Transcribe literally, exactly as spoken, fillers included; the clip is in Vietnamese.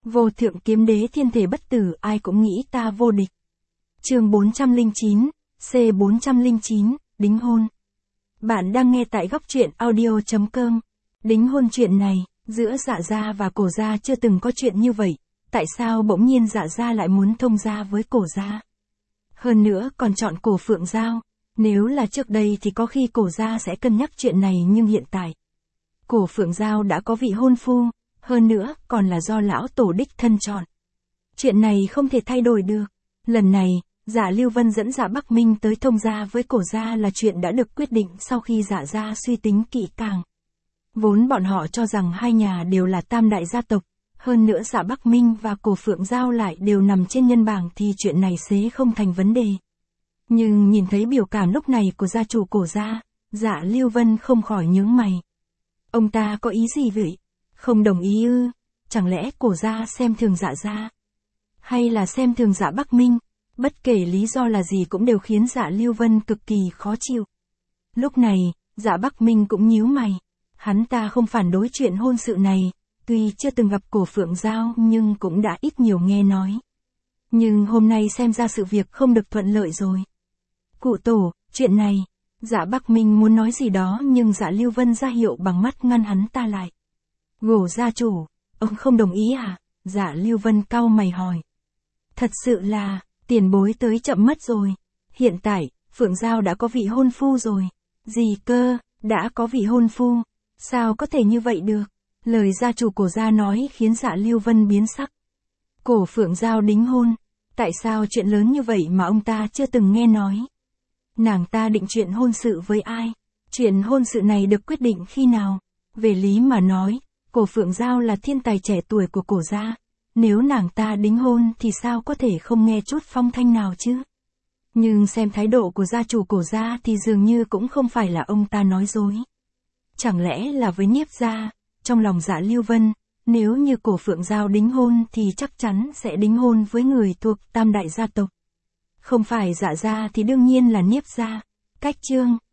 Vô thượng kiếm đế thiên thể bất tử, ai cũng nghĩ ta vô địch. Chương bốn trăm lẻ chín, C bốn trăm lẻ chín, đính hôn. Bạn đang nghe tại góc truyện audio chấm com. Đính hôn chuyện này, giữa Dạ Gia và Cổ Gia chưa từng có chuyện như vậy, tại sao bỗng nhiên Dạ Gia lại muốn thông gia với Cổ Gia? Hơn nữa còn chọn Cổ Phượng Giao, nếu là trước đây thì có khi Cổ Gia sẽ cân nhắc chuyện này, nhưng hiện tại, Cổ Phượng Giao đã có vị hôn phu, hơn nữa còn là do lão tổ đích thân chọn. Chuyện này không thể thay đổi được. Lần này, Dạ Lưu Vân dẫn Dạ Bắc Minh tới thông gia với Cổ Gia là chuyện đã được quyết định sau khi Dạ Gia suy tính kỹ càng. Vốn bọn họ cho rằng hai nhà đều là tam đại gia tộc, hơn nữa Dạ Bắc Minh và Cổ Phượng Giao lại đều nằm trên nhân bảng thì chuyện này sẽ không thành vấn đề. Nhưng nhìn thấy biểu cảm lúc này của gia chủ Cổ Gia, Dạ Lưu Vân không khỏi nhướng mày. Ông ta có ý gì vậy? Không đồng ý ư? Chẳng lẽ Cổ Gia xem thường Dạ Gia? Hay là xem thường Dạ Bắc Minh? Bất kể lý do là gì cũng đều khiến Dạ Lưu Vân cực kỳ khó chịu. Lúc này, Dạ Bắc Minh cũng nhíu mày. Hắn ta không phản đối chuyện hôn sự này, tuy chưa từng gặp Cổ Phượng Giao nhưng cũng đã ít nhiều nghe nói. Nhưng hôm nay xem ra sự việc không được thuận lợi rồi. Cụ tổ, chuyện này, Dạ Bắc Minh muốn nói gì đó nhưng Dạ Lưu Vân ra hiệu bằng mắt ngăn hắn ta lại. Gổ gia chủ, ông không đồng ý à? Dạ Lưu Vân cau mày hỏi. Thật sự là, tiền bối tới chậm mất rồi. Hiện tại, Phượng Giao đã có vị hôn phu rồi. Gì cơ, đã có vị hôn phu? Sao có thể như vậy được? Lời gia chủ Cổ Gia nói khiến Dạ Lưu Vân biến sắc. Cổ Phượng Giao đính hôn, tại sao chuyện lớn như vậy mà ông ta chưa từng nghe nói? Nàng ta định chuyện hôn sự với ai? Chuyện hôn sự này được quyết định khi nào? Về lý mà nói, Cổ Phượng Giao là thiên tài trẻ tuổi của Cổ Gia. Nếu nàng ta đính hôn thì sao có thể không nghe chút phong thanh nào chứ? Nhưng xem thái độ của gia chủ Cổ Gia thì dường như cũng không phải là ông ta nói dối. Chẳng lẽ là với Nhiếp gia? Trong lòng Dạ Lưu Vân, nếu như Cổ Phượng Giao đính hôn thì chắc chắn sẽ đính hôn với người thuộc tam đại gia tộc. Không phải Dạ gia thì đương nhiên là Nhiếp gia. Cách chương